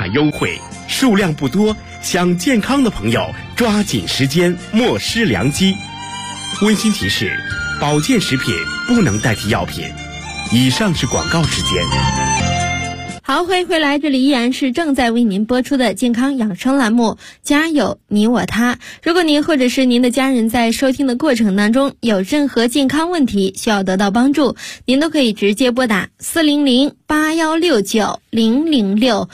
大优惠，数量不多，想健康的朋友抓紧时间，莫失良机。温馨提示：保健食品不能代替药品。以上是广告时间。 好，欢迎回来，这里依然是正在为您播出的健康养生栏目，家有你我他。如果您或者是您的家人在收听的过程当中有任何健康问题需要得到帮助，您都可以直接拨打400-8169-006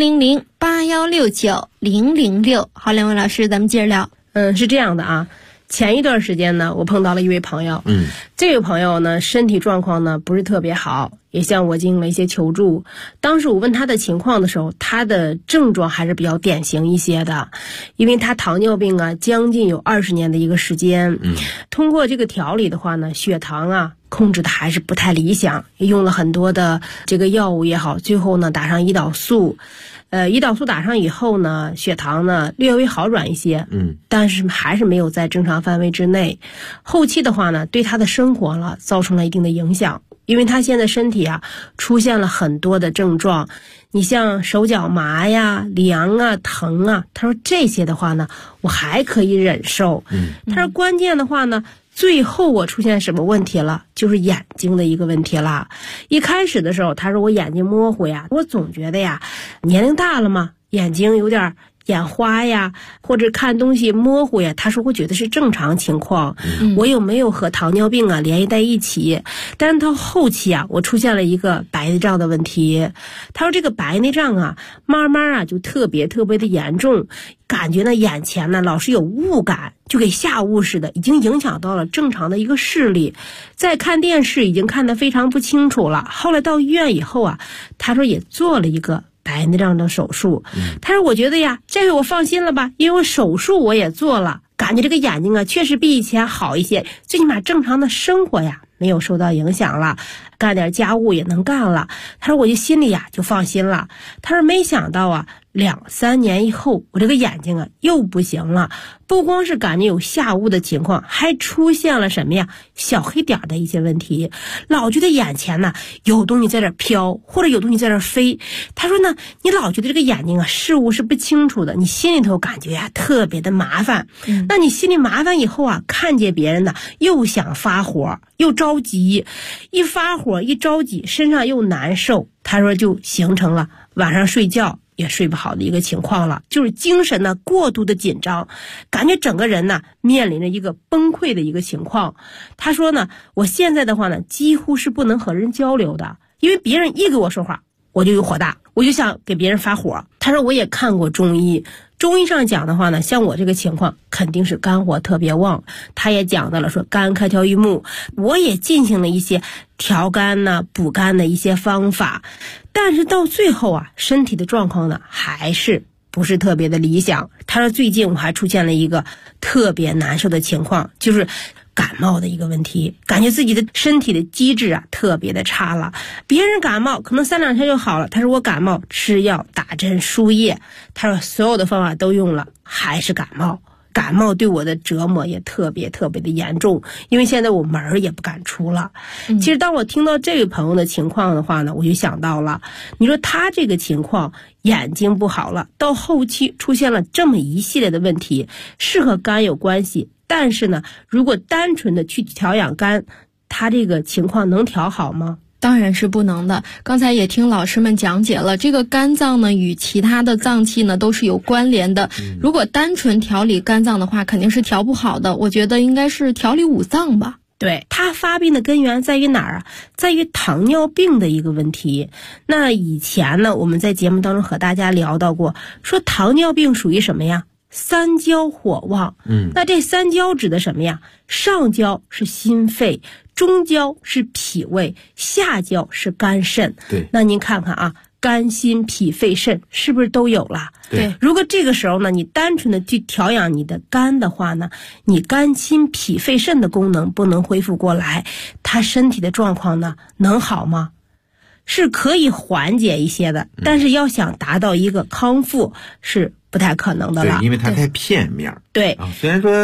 400-8169-006。好，两位老师，咱们接着聊。 是这样的啊，前一段时间呢，我碰到了一位朋友，这位朋友呢，身体状况呢不是特别好，也向我进行了一些求助。当时我问他的情况的时候，他的症状还是比较典型一些的，因为他糖尿病啊，将近有20年的一个时间。通过这个调理的话呢，血糖啊控制的还是不太理想，也用了很多的这个药物也好，最后呢打上胰岛素。胰岛素打上以后呢，血糖呢略微好转一些，但是还是没有在正常范围之内。后期的话呢，对他的生活了造成了一定的影响，因为他现在身体啊出现了很多的症状，你像手脚麻呀、凉啊、疼啊，他说这些的话呢，我还可以忍受。他说关键的话呢，最后我出现什么问题了，就是眼睛的一个问题了。一开始的时候他说我眼睛模糊呀，我总觉得呀年龄大了嘛，眼睛有点眼花呀，或者看东西模糊呀，他说我觉得是正常情况，我有没有和糖尿病啊联系在一起。但是到后期啊，我出现了一个白内障的问题。他说这个白内障啊慢慢啊就特别的严重，感觉呢眼前呢老是有雾感，就给下雾似的，已经影响到了正常的一个视力，在看电视已经看得非常不清楚了。后来到医院以后啊，他说也做了一个白内障的手术。他说我觉得呀，这个我放心了吧，因为我手术我也做了，感觉这个眼睛啊确实比以前好一些，最起码正常的生活呀没有受到影响了，干点家务也能干了。他说我就心里呀就放心了。他说没想到啊2-3年以后，我这个眼睛啊又不行了，不光是感觉有下雾的情况，还出现了什么呀小黑点的一些问题，老觉得眼前呢有东西在这飘，或者有东西在这飞。他说呢，你老觉得这个眼睛啊事物是不清楚的，你心里头感觉呀特别的麻烦。那你心里麻烦以后啊，看见别人呢又想发火又着急，一发火一着急身上又难受。他说就形成了晚上睡觉也睡不好的一个情况了，就是精神呢过度的紧张，感觉整个人呢面临着一个崩溃的一个情况。他说呢，我现在的话呢几乎是不能和人交流的，因为别人一给我说话我就有火大，我就想给别人发火。他说我也看过中医，中医上讲的话呢，像我这个情况肯定是肝火特别旺，他也讲到了说肝开条于目，我也进行了一些调肝呢补肝的一些方法，但是到最后啊身体的状况呢还是不是特别的理想。他说最近我还出现了一个特别难受的情况，就是感冒的一个问题，感觉自己的身体的机制啊特别的差了。别人感冒可能3-2天就好了，他说我感冒吃药打针输液，他说所有的方法都用了还是感冒。感冒对我的折磨也特别的严重，因为现在我门儿也不敢出了。其实当我听到这位朋友的情况的话呢，我就想到了，你说他这个情况眼睛不好了，到后期出现了这么一系列的问题，是和肝有关系，但是呢如果单纯的去调养肝，他这个情况能调好吗？ 当然是不能的。刚才也听老师们讲解了，这个肝脏呢与其他的脏器呢都是有关联的。如果单纯调理肝脏的话，肯定是调不好的。我觉得应该是调理五脏吧。 对，它发病的根源在于哪儿啊？在于糖尿病的一个问题。那以前呢，我们在节目当中和大家聊到过，说糖尿病属于什么呀？3焦火旺。那这3焦指的什么呀？上焦是心肺，中焦是脾胃，下焦是肝肾。 对， 那您看看啊，肝心脾肺肾是不是都有了？ 对， 如果这个时候呢，你单纯的去调养你的肝的话呢，你肝心脾肺肾的功能不能恢复过来，他身体的状况呢能好吗？是可以缓解一些的，但是要想达到一个康复是不太可能的了。 对，因为它太片面。 对虽然说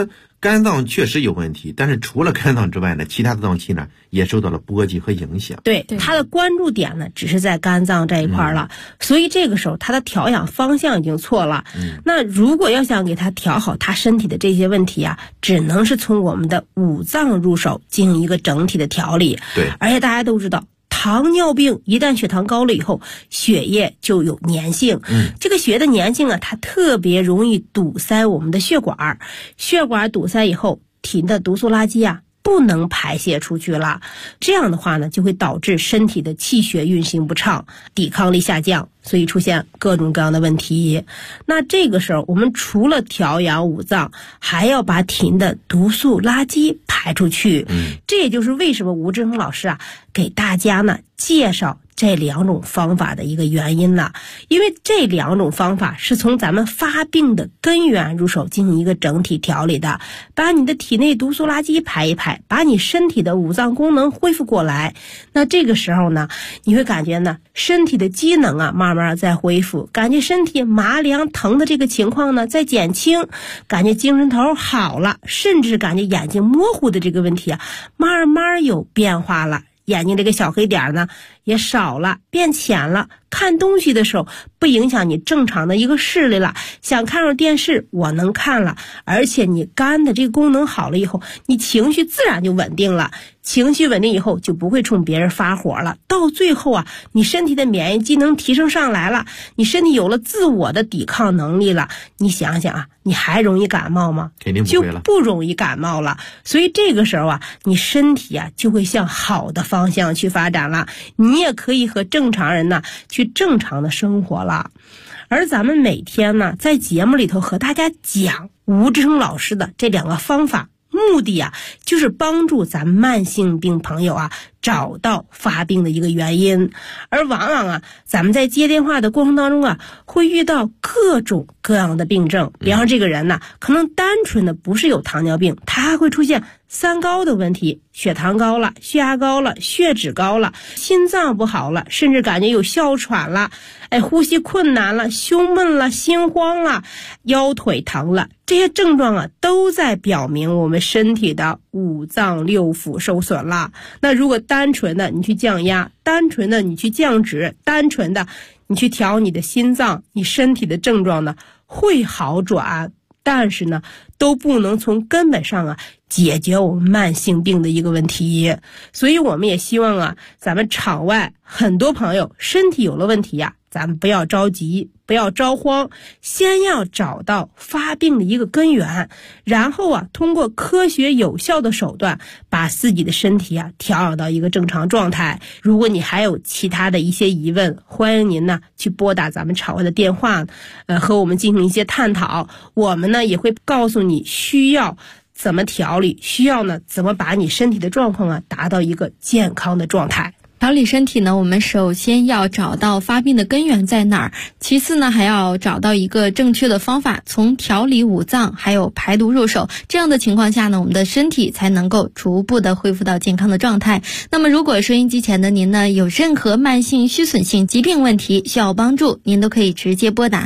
肝脏确实有问题，但是除了肝脏之外呢，其他的脏器呢也受到了波及和影响。 对，他的关注点呢只是在肝脏这一块了，所以这个时候他的调养方向已经错了。那如果要想给他调好他身体的这些问题啊，只能是从我们的五脏入手进行一个整体的调理。 对， 而且大家都知道，糖尿病一旦血糖高了以后，血液就有粘性。这个血的粘性啊，它特别容易堵塞我们的血管，血管堵塞以后，体内的毒素垃圾啊不能排泄出去了，这样的话呢，就会导致身体的气血运行不畅，抵抗力下降，所以出现各种各样的问题。那这个时候我们除了调养五脏，还要把体内的毒素垃圾排出去。这也就是为什么吴志恒老师啊给大家呢介绍这两种方法的一个原因了。因为这两种方法是从咱们发病的根源入手进行一个整体调理的，把你的体内毒素垃圾排一排，把你身体的五脏功能恢复过来。那这个时候呢，你会感觉呢身体的机能啊慢慢在恢复，感觉身体麻凉疼的这个情况呢在减轻，感觉精神头好了，甚至感觉眼睛模糊的这个问题啊慢慢有变化了，眼睛这个小黑点呢也少了，变浅了，看东西的时候不影响你正常的一个视力了，想看上电视我能看了，而且你肝的这个功能好了以后，你情绪自然就稳定了，情绪稳定以后就不会冲别人发火了，到最后啊你身体的免疫机能提升上来了，你身体有了自我的抵抗能力了，你想想啊，你还容易感冒吗？ 肯定不会了， 就不容易感冒了。所以这个时候啊，你身体啊就会向好的方向去发展了，你也可以和正常人呢去正常的生活了。而咱们每天呢在节目里头和大家讲吴志恒老师的这两个方法，目的啊就是帮助咱们慢性病朋友啊找到发病的一个原因。而往往啊咱们在接电话的过程当中啊会遇到各种各样的病症，比方这个人呢可能单纯的不是有糖尿病，他还会出现三高的问题，血糖高了，血压高了，血脂高了，心脏不好了，甚至感觉有哮喘了，呼吸困难了，胸闷了，心慌了，腰腿疼了，这些症状啊都在表明我们身体的五脏六腑受损了。那如果单纯的你去降压，单纯的你去降脂，单纯的你去调你的心脏，你身体的症状呢会好转，但是呢都不能从根本上啊解决我们慢性病的一个问题。所以我们也希望啊咱们场外很多朋友身体有了问题呀，咱们不要着急，不要着慌，先要找到发病的一个根源，然后啊通过科学有效的手段把自己的身体啊调养到一个正常状态。如果你还有其他的一些疑问，欢迎您呢去拨打咱们场外的电话，和我们进行一些探讨。我们呢也会告诉你需要怎么调理，需要呢怎么把你身体的状况啊达到一个健康的状态。 调理身体呢，我们首先要找到发病的根源在哪儿，其次呢还要找到一个正确的方法，从调理五脏还有排毒入手，这样的情况下呢，我们的身体才能够逐步的恢复到健康的状态。那么如果收音机前的您呢有任何慢性虚损性疾病问题需要帮助，您都可以直接拨打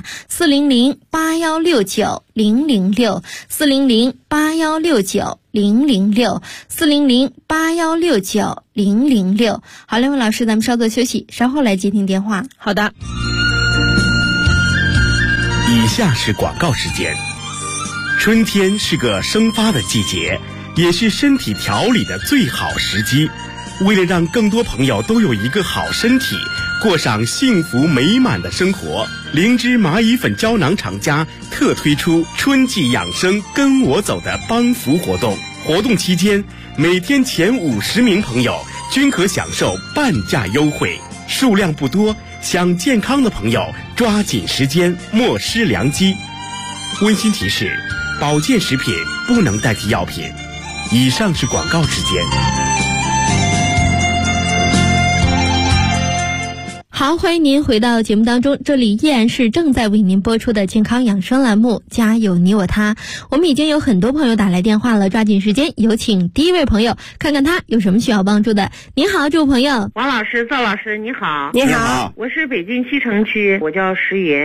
400-8169-006 400-8169-006 400-8169-006。好，两位老师，咱们稍作休息，稍后来接听电话。 好的。 以下是广告时间。春天是个生发的季节，也是身体调理的最好时机。为了让更多朋友都有一个好身体，过上幸福美满的生活，灵芝蚂蚁粉胶囊厂家特推出春季养生跟我走的帮扶活动。活动期间，每天前50名朋友均可享受半价优惠，数量不多，想健康的朋友抓紧时间，莫失良机。温馨提示：保健食品不能代替药品。以上是广告时间。 好，欢迎您回到节目当中，这里依然是正在为您播出的健康养生栏目，家有你我他。我们已经有很多朋友打来电话了，抓紧时间，有请第一位朋友，看看他有什么需要帮助的。您好，这位朋友。 王老师、赵老师，你好。 你好， 我是北京西城区，我叫石云。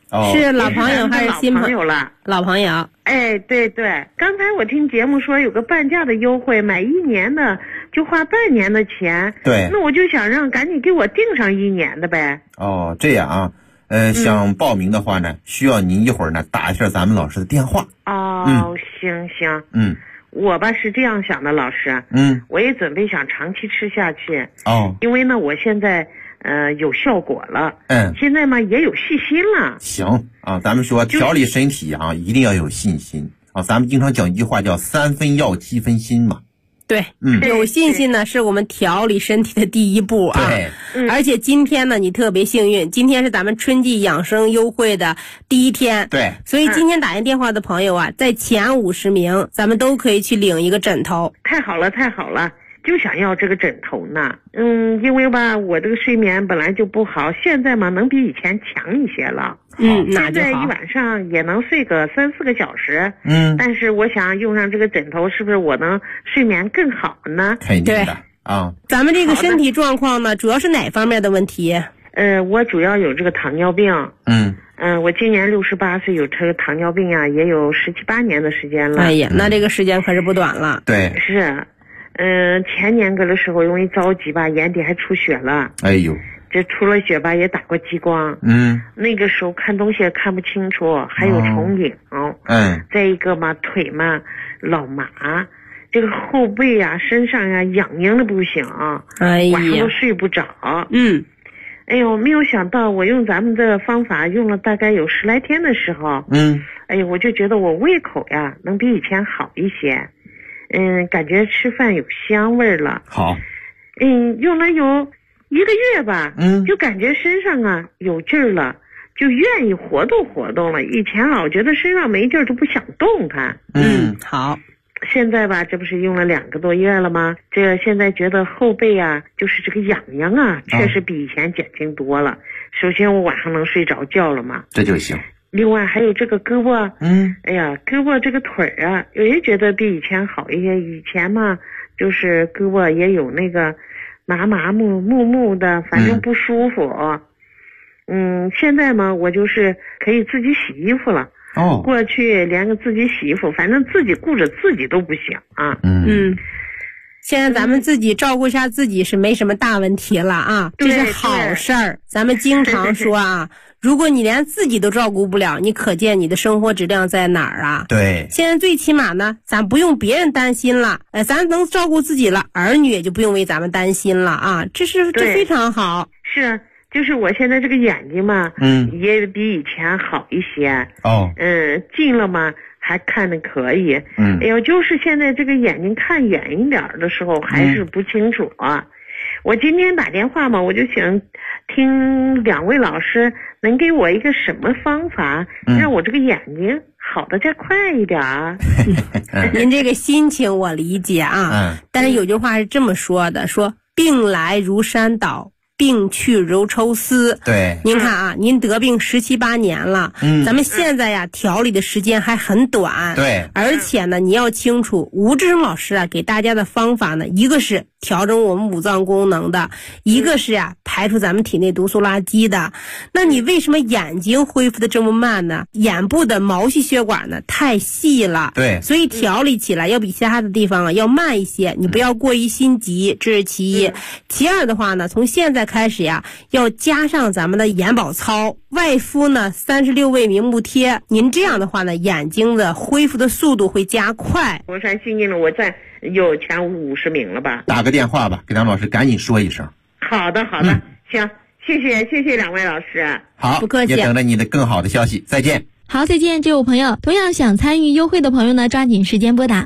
是老朋友还是新朋友了？ 老朋友。 哎，对对，刚才我听节目说有个半价的优惠，买1年的就花半年的钱。 对， 那我就想让赶紧给我订上1年的呗。 哦，这样啊。想报名的话呢，需要您一会儿呢打一下咱们老师的电话。 哦，行。我吧是这样想的，老师。我也准备想长期吃下去。 哦。 因为呢，我现在有效果了。现在嘛也有信心了。 行啊，咱们说调理身体啊，一定要有信心啊。咱们经常讲一句话叫3分药7分心嘛。 对，有信心呢是我们调理身体的第一步啊。 对， 而且今天呢你特别幸运，今天是咱们春季养生优惠的第1天。 对， 所以今天打进电话的朋友啊，在前50名，咱们都可以去领一个枕头。 太好了，就想要这个枕头呢。因为吧，我这个睡眠本来就不好，现在嘛能比以前强一些了。 那就好。 现在一晚上也能睡个3、4个小时。但是我想用上这个枕头，是不是我能睡眠更好呢？ 肯定的啊。 咱们这个身体状况呢，主要是哪方面的问题？ 我主要有这个糖尿病。我今年68岁，有这个糖尿病啊，也有17、18年的时间了。 哎呀，那这个时间可是不短了。 对， 是。前年个的时候容易着急吧，眼底还出血了。 哎呦， 这出了血吧，也打过激光。那个时候看东西也看不清楚，还有重影。再一个嘛，腿嘛老麻，这个后背啊、身上啊痒的不行。晚上都睡不着。哎呦，没有想到我用咱们的方法用了大概有10来天的时候，哎呦，我就觉得我胃口呀能比以前好一些。感觉吃饭有香味了。 好。 用了有1个月吧。就感觉身上啊有劲儿了，就愿意活动了。以前老觉得身上没劲儿，都不想动它。 好。 现在吧，这不是用了2个多月了吗？这现在觉得后背啊，就是这个痒啊，确实比以前减轻多了。首先我晚上能睡着觉了嘛， 这就行。 另外还有这个胳膊，哎呀，胳膊这个腿啊，我也觉得比以前好一些。以前嘛，就是胳膊也有那个麻木的，反正不舒服。现在嘛，我就是可以自己洗衣服了。过去连个自己洗衣服，反正自己顾着自己都不行啊。 现在咱们自己照顾一下自己是没什么大问题了啊，这是好事儿。咱们经常说啊，如果你连自己都照顾不了，你可见你的生活质量在哪儿啊？ 对。 现在最起码呢，咱不用别人担心了，咱能照顾自己了，儿女也就不用为咱们担心了啊，这非常好。 是，就是我现在这个眼睛嘛，也比以前好一些。近了嘛还看得可以。哎呦，就是现在这个眼睛看远一点的时候还是不清楚啊。我今天打电话嘛，我就想听2位老师能给我一个什么方法，让我这个眼睛好的再快一点啊。 您这个心情我理解啊。但是有句话是这么说的，说病来如山倒，病去如抽丝。 对， 您看啊，您得病17、18年了，咱们现在呀调理的时间还很短。 对， 而且呢，你要清楚，吴志生老师啊给大家的方法呢，一个是调整我们五脏功能的，一个是呀排除咱们体内毒素垃圾的。那你为什么眼睛恢复的这么慢呢？眼部的毛细血管呢太细了。 对， 所以调理起来要比其他的地方啊要慢一些，你不要过于心急，这是其一。其二的话呢，从现在开始呀，要加上咱们的眼保操，外敷呢36味明目贴。您这样的话呢，眼睛的恢复的速度会加快。 我算幸运了，我在有前50名了吧？ 打个电话吧，给咱们老师赶紧说一声。 好的，行，谢谢2位老师。 好， 不客气， 也等着你的更好的消息，再见。 好，再见，这位朋友。同样想参与优惠的朋友呢，抓紧时间拨打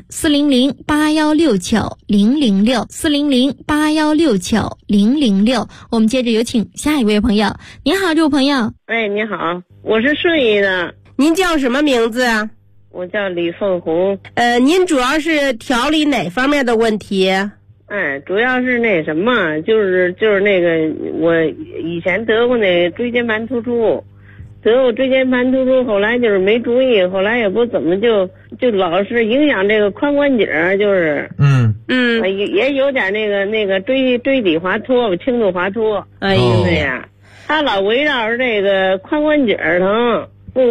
400-8169-006，400-8169-006。我们接着有请下一位朋友。你好，这位朋友。 哎，你好，我是顺义的。 您叫什么名字啊？ 我叫李凤红。 您主要是调理哪方面的问题？ 主要是那什么，就是那个，我以前得过那椎间盘突出。后来就是没注意，后来也不怎么就老是影响这个髋关节，就是也有点那个椎底滑脱，轻度滑脱。 哎呦呀，他老围绕着这个髋关节疼。 不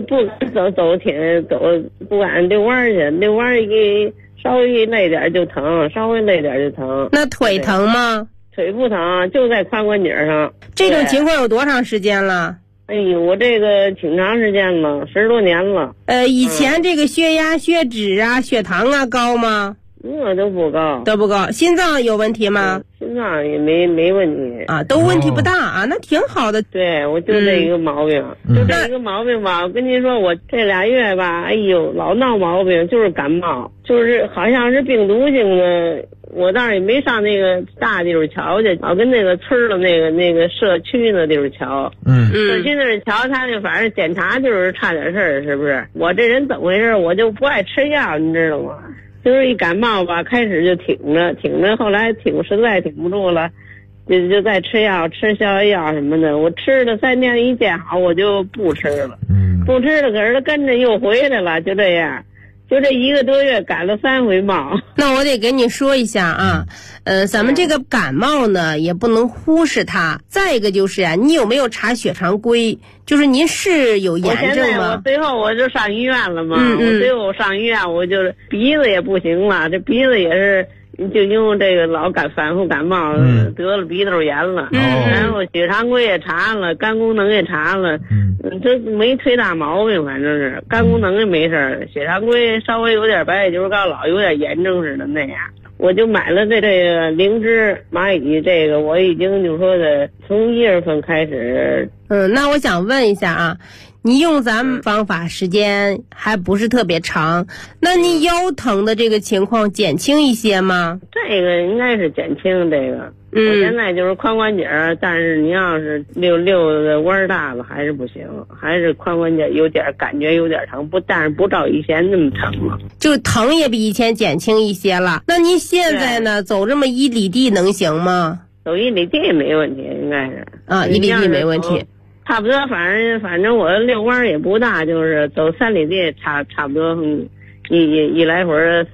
敢遛弯去，遛弯一稍微累点就疼，稍微累点就疼。 那腿疼吗？ 腿不疼，就在髋关节上。 这种情况有多长时间了？ 哎呦，我这个挺长时间了，10多年了。 以前这个血压、血脂啊、血糖啊高吗？ 那都不高， 都不高。心脏有问题吗？ 心脏也没问题啊，都问题不大啊，那挺好的。 对，我就这一个毛病，就这一个毛病吧。我跟您说，我这俩月吧，哎呦，老闹毛病，就是感冒，就是好像是病毒性的。我倒是也没上那个大地方瞧去，老跟那个村的那个社区那地方瞧。社区那儿瞧，他就反正检查就是差点事儿，是不是？我这人怎么回事？我就不爱吃药，你知道吗？就是一感冒吧，开始就挺着，后来实在挺不住了，就在吃药，吃消炎药什么的。我吃了3天一见好，我就不吃了，不吃了，可是他跟着又回来了，就这样。就这1个多月感了3回冒。 那我得跟你说一下啊，咱们这个感冒呢也不能忽视它。再一个就是啊，你有没有查血常规？就是您是有炎症吗？ 我最后我就上医院了嘛。我最后上医院，我就是鼻子也不行了，这鼻子也是就因为这个反复感冒，得了鼻窦炎了。然后血常规也查了，肝功能也查了。这没忒大毛病，反正是肝功能也没事儿，血常规稍微有点白血球高，老有点炎症似的那样。我就买了这个灵芝蚂蚁，这个我已经就说的从1月份开始。 那我想问一下啊，你用咱们方法时间还不是特别长，那你腰疼的这个情况减轻一些吗？ 这个应该是减轻这个。我现在就是髋关节，但是你要是溜的弯大了还是不行，还是髋关节感觉有点疼，但是不照以前那么疼了， 就疼也比以前减轻一些了。那您现在呢，走这么1里地能行吗？ 走1里地没问题，应该是啊，1里地没问题。 差不多，反正我遛弯也不大，就是走3里地差不多，一来回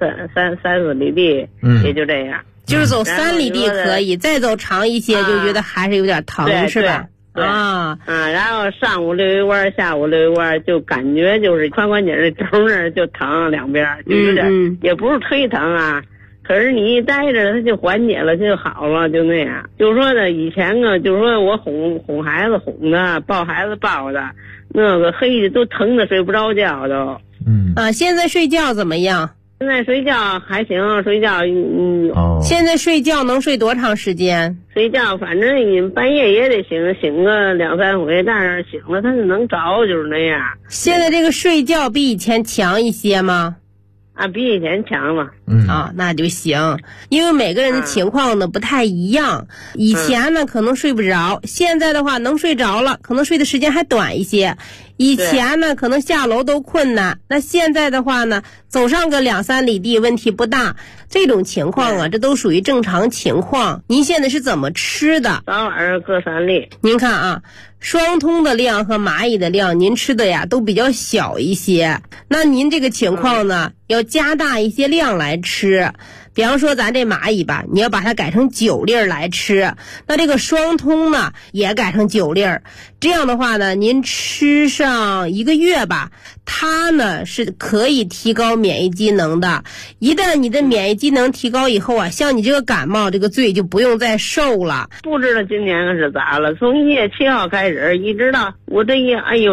3、4里地，也就这样。 就是走3里地可以，再走长一些就觉得还是有点疼，是吧？ 然后上午遛一弯，下午遛一弯，就感觉就是髋关节这轴那就疼两边，就有点，也不是忒疼啊。可是你一待着，它就缓解了，就好了，就那样。就是说呢，以前呢，就是说我哄孩子哄的，抱孩子抱的，那个黑的都疼的睡不着觉都。 现在睡觉怎么样？ 现在睡觉还行，睡觉现在睡觉能睡多长时间？ 睡觉反正你半夜也得醒个2、3回，但是醒了它就能着，就是那样。 现在这个睡觉比以前强一些吗？ 比以前强了。 那就行，因为每个人的情况呢不太一样。以前呢可能睡不着，现在的话能睡着了，可能睡的时间还短一些。以前呢可能下楼都困难，那现在的话呢走上个2、3里地问题不大。这种情况啊，这都属于正常情况。您现在是怎么吃的？ 早晚上各3粒。 您看啊，双通的量和蚂蚁的量您吃的呀都比较小一些，那您这个情况呢要加大一些量来吃。比方说咱这蚂蚁吧，你要把它改成9粒来吃，那这个双通呢也改成9粒，这样的话呢您吃上1个月吧，它呢是可以提高免疫机能的。一旦你的免疫机能提高以后啊，像你这个感冒这个罪就不用再受了。 不知道今年是咋了，从1月7号开始一直到我这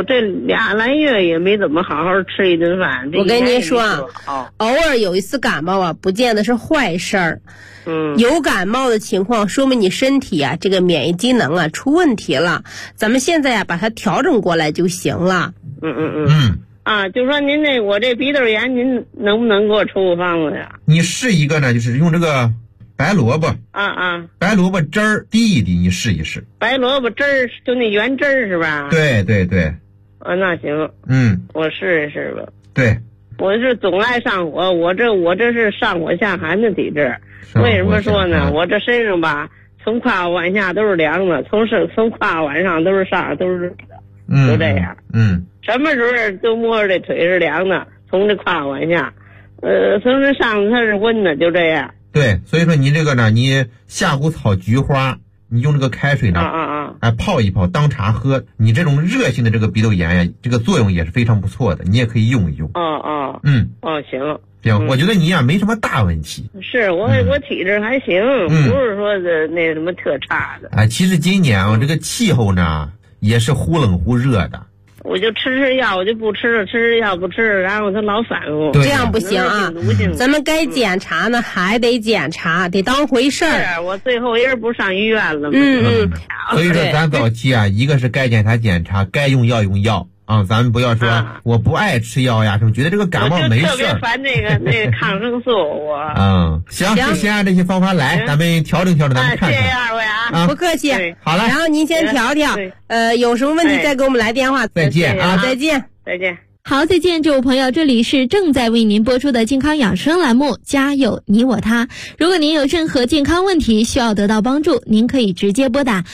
2来月也没怎么好好吃一顿饭。 我跟您说偶尔有一次感冒啊不见得是坏事儿。有感冒的情况说明你身体啊这个免疫机能啊出问题了，咱们现在啊把它调整过来就行了。 就说您我这鼻窦炎您能不能给我出个方子呀？ 你试一个呢，就是用这个白萝卜白萝卜汁儿滴一滴，你试一试。 白萝卜汁儿就那原汁儿是吧？ 对。 那行。我试一试吧。 对。 我是总爱上火，我这是上火下寒的体质。为什么说呢？我这身上吧，从胯往下都是凉的，从胯往上都是热的，就这样。什么时候都摸着这腿是凉的，从这胯往下，从这上它是温的，就这样。 对，所以说你这个呢，你下胡草菊花，你用这个开水呢， 泡一泡当茶喝，你这种热性的这个鼻窦炎呀，这个作用也是非常不错的，你也可以用一用。 行。 行，我觉得你呀没什么大问题。 是我体质还行，不是说那什么特差的。 其实今年这个气候呢也是忽冷忽热的。 我就吃药，我就不吃了，吃药不吃，然后他老反复。 这样不行啊！咱们该检查呢还得检查，得当回事儿。 是我最后也是不上医院了嘛。 所以说咱早期一个是该检查，该用药用药。咱们不要说我不爱吃药呀，什么觉得这个感冒没事。 我就特别烦那个抗生素，我。 行，就先按这些方法来，咱们调整，咱们看看。 谢谢二位不客气。 好了， 然后您先调，有什么问题再给我们来电话。 再见再见。 好，再见，这位朋友，这里是正在为您播出的健康养生栏目，家有你我他。如果您有任何健康问题需要得到帮助，您可以直接拨打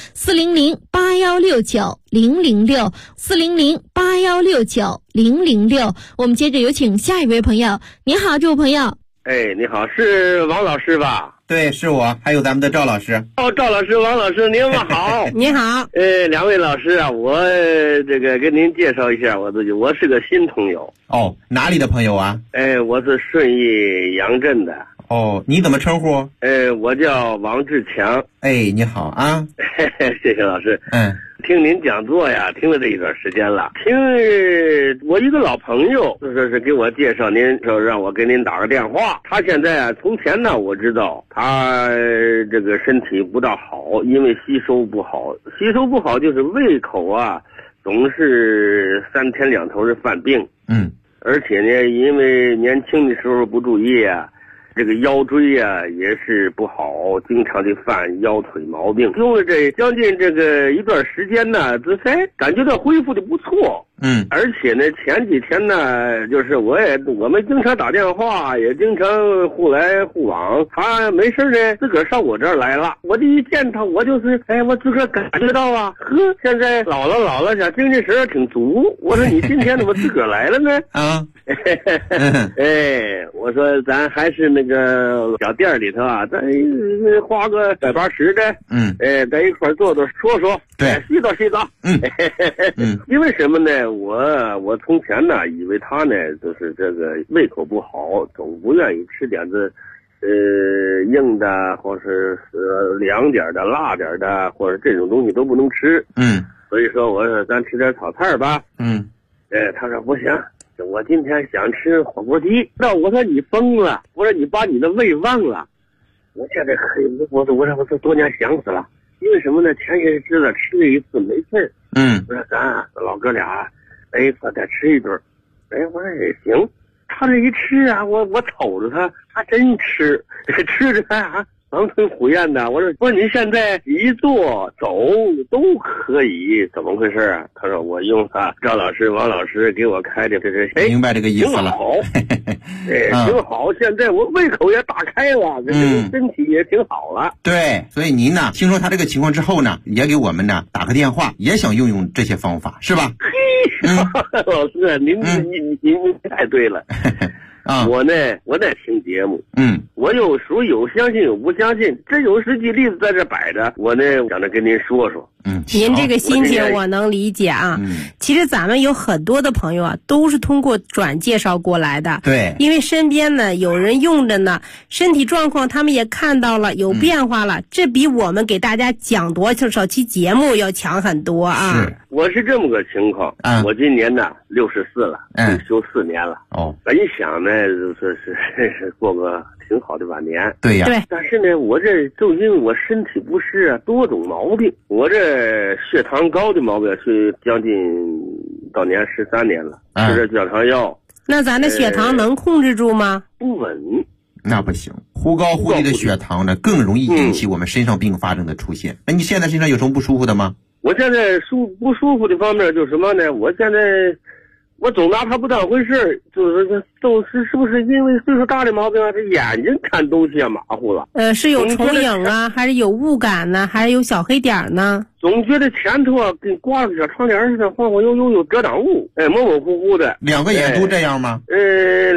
400-8169-006，400-8169-006。我们接着有请下一位朋友。你好，这位朋友。 你好，是王老师吧？ 对，是我，还有咱们的赵老师。 赵老师、王老师，您们好。 你好。 两位老师啊，我这个跟您介绍一下我自己，我是个新朋友。 哪里的朋友啊？ 我是顺义杨镇的。 你怎么称呼？ 我叫王志强。 你好啊。 谢谢老师。听您讲座呀，听了这一段时间了。我一个老朋友，就是给我介绍，您说让我给您打个电话。他现在从前呢，我知道他这个身体不大好，因为吸收不好就是胃口总是3天2头的犯病。而且呢，因为年轻的时候不注意这个腰椎也是不好，经常的犯腰腿毛病。用了这将近这个一段时间呢，这才感觉到恢复的不错。而且呢，前几天呢，就是我们经常打电话，也经常互来互往。他没事呢，自个儿上我这儿来了。我这一见他，我就是我自个儿感觉到现在老了，小精神神挺足。我说你今天怎么自个儿来了呢？我说咱还是那个小店里头咱花个180的，在一块坐说说， 对， 细叨。因为什么呢？我从前呢，以为他呢就是这个胃口不好，总不愿意吃点子硬的，或是凉点的、辣点的，或者这种东西都不能吃。所以说我说咱吃点炒菜吧。他说不行，我今天想吃火锅鸡。那我说你疯了，我说你把你的胃忘了。我现在我这多年想死了，因为什么呢？前些日子吃了一次没事儿。我说咱老哥俩在一块再吃一顿。我说也行。他这一吃我瞅着他真吃，吃着他狼吞虎咽的。我说您现在一坐走都可以，怎么回事他说我用赵老师、王老师给我开的这明白这个意思了。 挺好。现在我胃口也打开了，这个身体也挺好了。 对，所以您呢，听说他这个情况之后呢，也给我们呢打个电话，也想用这些方法，是吧？ 老师，您太对了。我在听节目，我有属有相信有不相信，这有实际例子在这摆着，我呢想着跟您说说。 您这个心情我能理解其实咱们有很多的朋友都是通过转介绍过来的。 对， 因为身边呢有人用着呢，身体状况他们也看到了有变化了，这比我们给大家讲多少期节目要强很多是，我是这么个情况。我今年呢64了，休4年了。本想呢是过个挺好的晚年。 对呀。 但是呢，我这就因为我身体不适多种毛病，我这血糖高的毛病是将近到年13年了，吃着降糖药。 那咱的血糖能控制住吗？ 不稳。 那不行，忽高忽低的血糖呢，更容易引起我们身上并发症的出现。那你现在身上有什么不舒服的吗？ 我现在不舒服的方面就是什么呢？我现在我总拿它不当回事，是不是因为岁数大的毛病这眼睛看东西马虎了？ 是有重影还是有雾感呢？还是有小黑点呢？ 总觉得前头跟挂个小窗帘似的，晃晃悠悠有遮挡物，模模糊糊的。 两个眼都这样吗？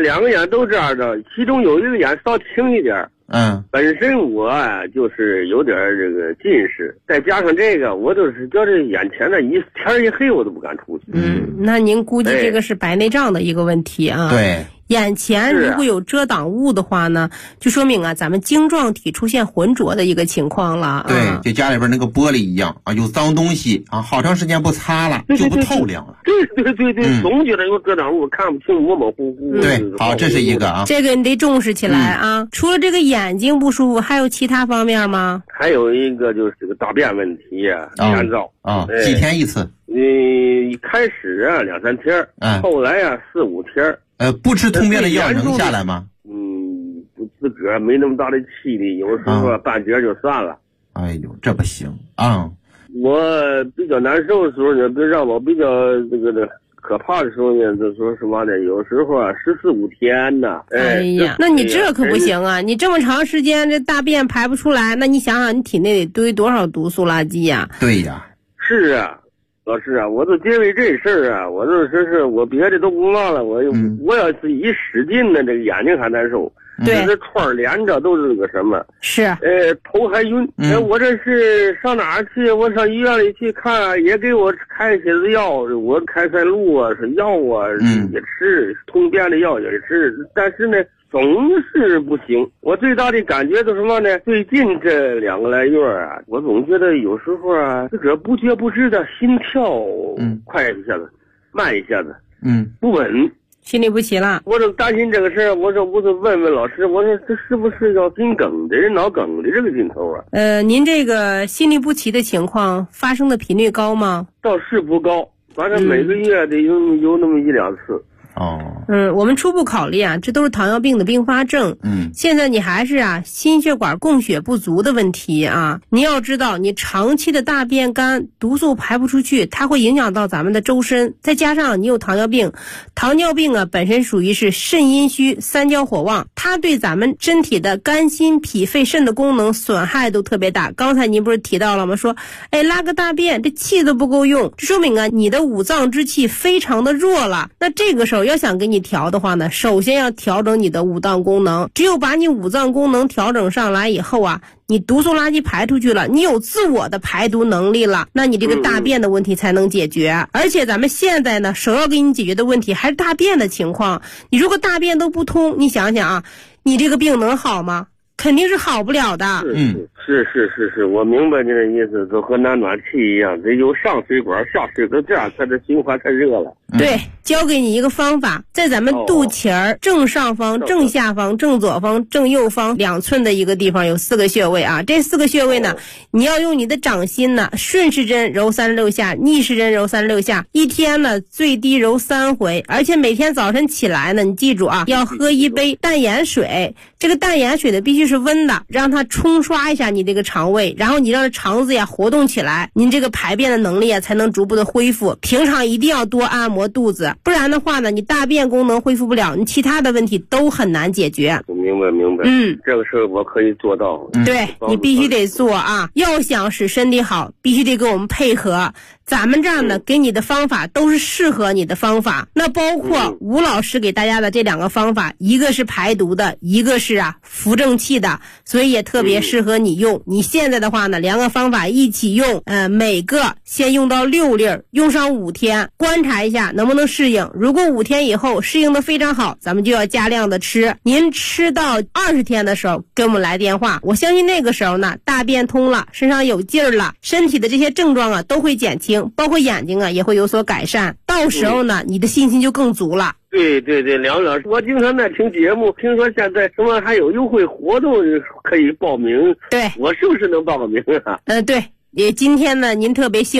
两个眼都这样的，其中有一个眼稍轻一点。本身我就是有点这个近视，再加上这个，我都是觉得眼前的天一黑我都不敢出去。 那您估计这个是白内障的一个问题啊。 对。 眼前如果有遮挡物的话呢，就说明咱们晶状体出现浑浊的一个情况了。 对，就家里边那个玻璃一样有脏东西好长时间不擦了就不透亮了。 对，总觉得有遮挡物，看不清，模模糊糊。 对，好，这是一个这个你得重视起来啊。除了这个眼睛不舒服，还有其他方面吗？ 还有一个就是这个大便问题干燥几天一次？ 一开始2、3天，后来4、5天。 不吃通便的药能下来吗？ 不自个儿没那么大的气力，有时候半截就算了。 哎呦，这不行我比较难受的时候呢，别让我比较这个可怕的时候呢，就说什么呢？有时候14、15天呢。 哎呀，那你这可不行啊！你这么长时间这大便排不出来，那你想想你体内得堆多少毒素垃圾呀？ 对呀。 是啊。老师我就因为这事儿我就说是我别的都不忘了，我要是一使劲呢，这个眼睛还难受， 对， 这串连着都是个什么？ 是， 头还晕。我这是上哪儿去？我上医院里去看，也给我开些子药，我开塞露是药也吃，通便的药也吃，但是呢。总是不行，我最大的感觉就是什么呢？最近这2个来月我总觉得有时候自个儿不觉不知的心跳快一下子，慢一下子，不稳， 心律不齐了。 我就担心这个事儿，我就问问老师，我说这是不是要心梗的脑梗的这个劲头您这个心律不齐的情况发生的频率高吗？ 倒是不高，反正每个月得有那么1、2次。 我们初步考虑这都是糖尿病的并发症。现在你还是心血管供血不足的问题你要知道，你长期的大便干，毒素排不出去，它会影响到咱们的周身。再加上你有糖尿病，糖尿病本身属于是肾阴虚、三焦火旺，它对咱们身体的肝、心、脾、肺、肾的功能损害都特别大。刚才您不是提到了吗？说拉个大便这气都不够用，这说明你的五脏之气非常的弱了。那这个时候要想给你调的话呢，首先要调整你的五脏功能，只有把你五脏功能调整上来以后你毒素垃圾排出去了，你有自我的排毒能力了，那你这个大便的问题才能解决。而且咱们现在呢，首要给你解决的问题还是大便的情况。你如果大便都不通，你想想你这个病能好吗？肯定是好不了的。 是，我明白你的意思，就和拿暖气一样，得有上水管下水管，这样它的循环才热了。 对，教给你一个方法，在咱们肚脐正上方、正下方、正左方、正右方2寸的一个地方有4个穴位这4个穴位呢，你要用你的掌心呢顺时针揉36下，逆时针揉36下，一天呢最低揉3回，而且每天早晨起来呢，你记住要喝1杯淡盐水，这个淡盐水呢必须是温的，让它冲刷一下你这个肠胃，然后你让肠子活动起来，您这个排便的能力才能逐步的恢复。平常一定要多按摩肚子，不然的话呢，你大便功能恢复不了，你其他的问题都很难解决。 明白。这个事儿我可以做到。 对，你必须得做要想使身体好，必须得跟我们配合。咱们这儿呢给你的方法都是适合你的方法，那包括吴老师给大家的这2个方法，一个是排毒的，一个是扶正气的，所以也特别适合你用。你现在的话呢，2个方法一起用，每个先用到6粒，用上5天，观察一下能不能适应。如果5天以后适应的非常好，咱们就要加量的吃。您吃到20天的时候给我们来电话，我相信那个时候呢，大便通了，身上有劲儿了，身体的这些症状都会减轻，包括眼睛也会有所改善。到时候呢，你的信心就更足了。 对，梁老师，我经常在听节目，听说现在什么还有优惠活动可以报名， 对， 我是不是能报个名对，也今天呢，您特别幸